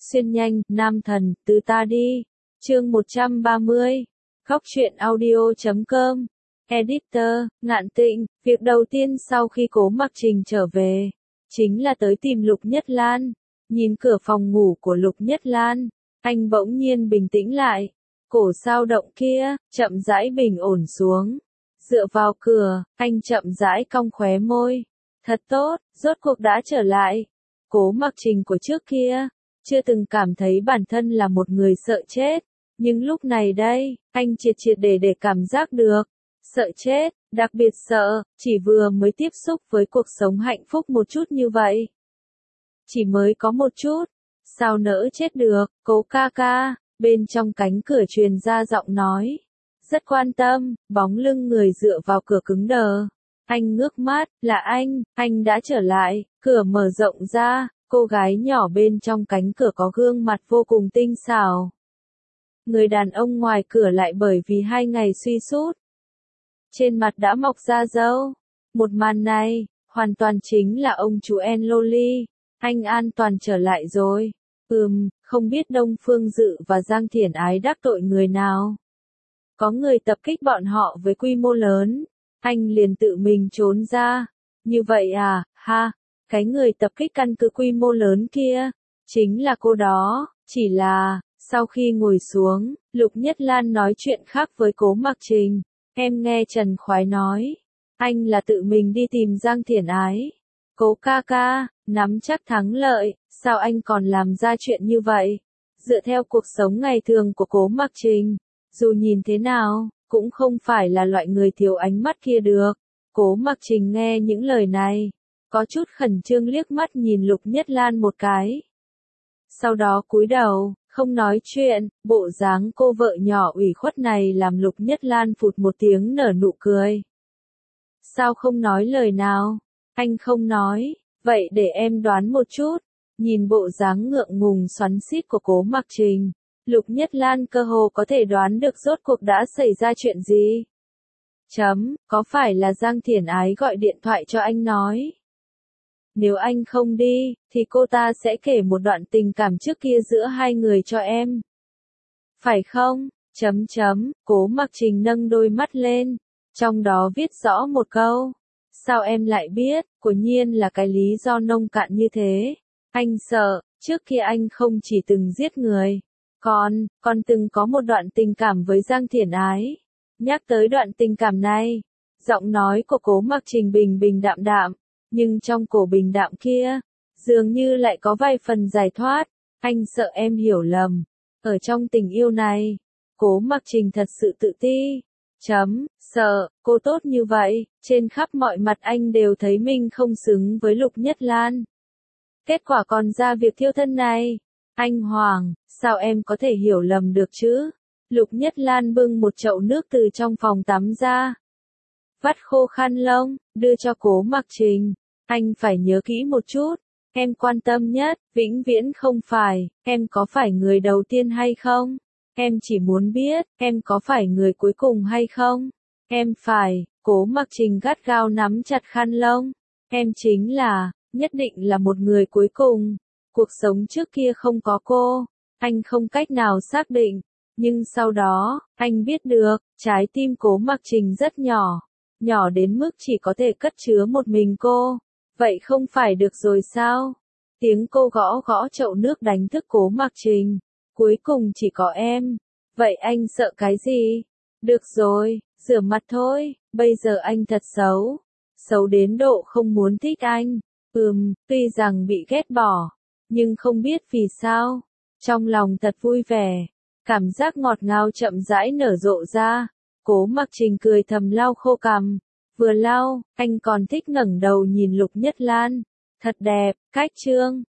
Xuyên nhanh, nam thần, từ ta đi. Chương 130. Khóc chuyện audio.com. Editor, Ngạn Tịnh. Việc đầu tiên sau khi Cố Mặc Trình trở về, chính là tới tìm Lục Nhất Lan. Nhìn cửa phòng ngủ của Lục Nhất Lan, anh bỗng nhiên bình tĩnh lại. Cổ sao động kia, chậm rãi bình ổn xuống. Dựa vào cửa, anh chậm rãi cong khóe môi. Thật tốt, rốt cuộc đã trở lại. Cố Mặc Trình của trước kia, chưa từng cảm thấy bản thân là một người sợ chết. Nhưng lúc này đây, anh triệt triệt để cảm giác được. Sợ chết, đặc biệt sợ, chỉ vừa mới tiếp xúc với cuộc sống hạnh phúc một chút như vậy. Chỉ mới có một chút, sao nỡ chết được, Cố ca ca, bên trong cánh cửa truyền ra giọng nói. Rất quan tâm, bóng lưng người dựa vào cửa cứng đờ. Anh ngước mắt, là anh đã trở lại, cửa mở rộng ra, cô gái nhỏ bên trong cánh cửa có gương mặt vô cùng tinh xảo. Người đàn ông ngoài cửa lại bởi vì 2 ngày suy sút, trên mặt đã mọc ra râu. Một màn này, hoàn toàn chính là ông chú Enloli. Anh an toàn trở lại rồi. Không biết Đông Phương Dự và Giang Thiển Ái đắc tội người nào. Có người tập kích bọn họ với quy mô lớn. Anh liền tự mình trốn ra. Như vậy à, ha, cái người tập kích căn cứ quy mô lớn kia, chính là cô đó, chỉ là, sau khi ngồi xuống, Lục Nhất Lan nói chuyện khác với Cố Mặc Trình. Em nghe Trần Khoái nói, anh là tự mình đi tìm Giang Thiển Ái. Cố ca ca, nắm chắc thắng lợi, sao anh còn làm ra chuyện như vậy? Dựa theo cuộc sống ngày thường của Cố Mặc Trình, dù nhìn thế nào, cũng không phải là loại người thiếu ánh mắt kia được. Cố Mặc Trình nghe những lời này, có chút khẩn trương liếc mắt nhìn Lục Nhất Lan một cái. Sau đó cúi đầu, không nói chuyện, bộ dáng cô vợ nhỏ ủy khuất này làm Lục Nhất Lan phụt một tiếng nở nụ cười. Sao không nói lời nào? Anh không nói, vậy để em đoán một chút. Nhìn bộ dáng ngượng ngùng xoắn xít của Cố Mặc Trình, Lục Nhất Lan cơ hồ có thể đoán được rốt cuộc đã xảy ra chuyện gì. Có phải là Giang Thiển Ái gọi điện thoại cho anh nói? Nếu anh không đi, thì cô ta sẽ kể một đoạn tình cảm trước kia giữa hai người cho em. Phải không? Cố Mặc Trình nâng đôi mắt lên, trong đó viết rõ một câu. Sao em lại biết? Quả nhiên là cái lý do nông cạn như thế. Anh sợ, trước kia anh không chỉ từng giết người, còn từng có một đoạn tình cảm với Giang Thiển Ái. Nhắc tới đoạn tình cảm này, giọng nói của Cố Mặc Trình bình bình đạm đạm, nhưng trong cổ bình đạm kia, dường như lại có vài phần giải thoát. Anh sợ em hiểu lầm. Ở trong tình yêu này, Cố Mặc Trình thật sự tự ti. Sợ, cô tốt như vậy, trên khắp mọi mặt anh đều thấy mình không xứng với Lục Nhất Lan. Kết quả còn ra việc thiêu thân này. Anh Hoàng, sao em có thể hiểu lầm được chứ? Lục Nhất Lan bưng một chậu nước từ trong phòng tắm ra. Vắt khô khăn lông, đưa cho Cố Mặc Trình. Anh phải nhớ kỹ một chút. Em quan tâm nhất, vĩnh viễn không phải, em có phải người đầu tiên hay không? Em chỉ muốn biết, em có phải người cuối cùng hay không? Em phải, Cố Mặc Trình gắt gao nắm chặt khăn lông. Em chính là, nhất định là một người cuối cùng. Cuộc sống trước kia không có cô, anh không cách nào xác định. Nhưng sau đó, anh biết được, trái tim Cố Mặc Trình rất nhỏ. Nhỏ đến mức chỉ có thể cất chứa một mình cô. Vậy không phải được rồi sao? Tiếng cô gõ gõ chậu nước đánh thức Cố Mặc Trình. Cuối cùng chỉ có em. Vậy anh sợ cái gì? Được rồi, rửa mặt thôi, bây giờ anh thật xấu. Xấu đến độ không muốn thích anh. Tuy rằng bị ghét bỏ, nhưng không biết vì sao. Trong lòng thật vui vẻ. Cảm giác ngọt ngào chậm rãi nở rộ ra. Cố Mặc Trình cười thầm lau khô cằm. Vừa lau, anh còn thích ngẩng đầu nhìn Lục Nhất Lan. Thật đẹp, cách chương.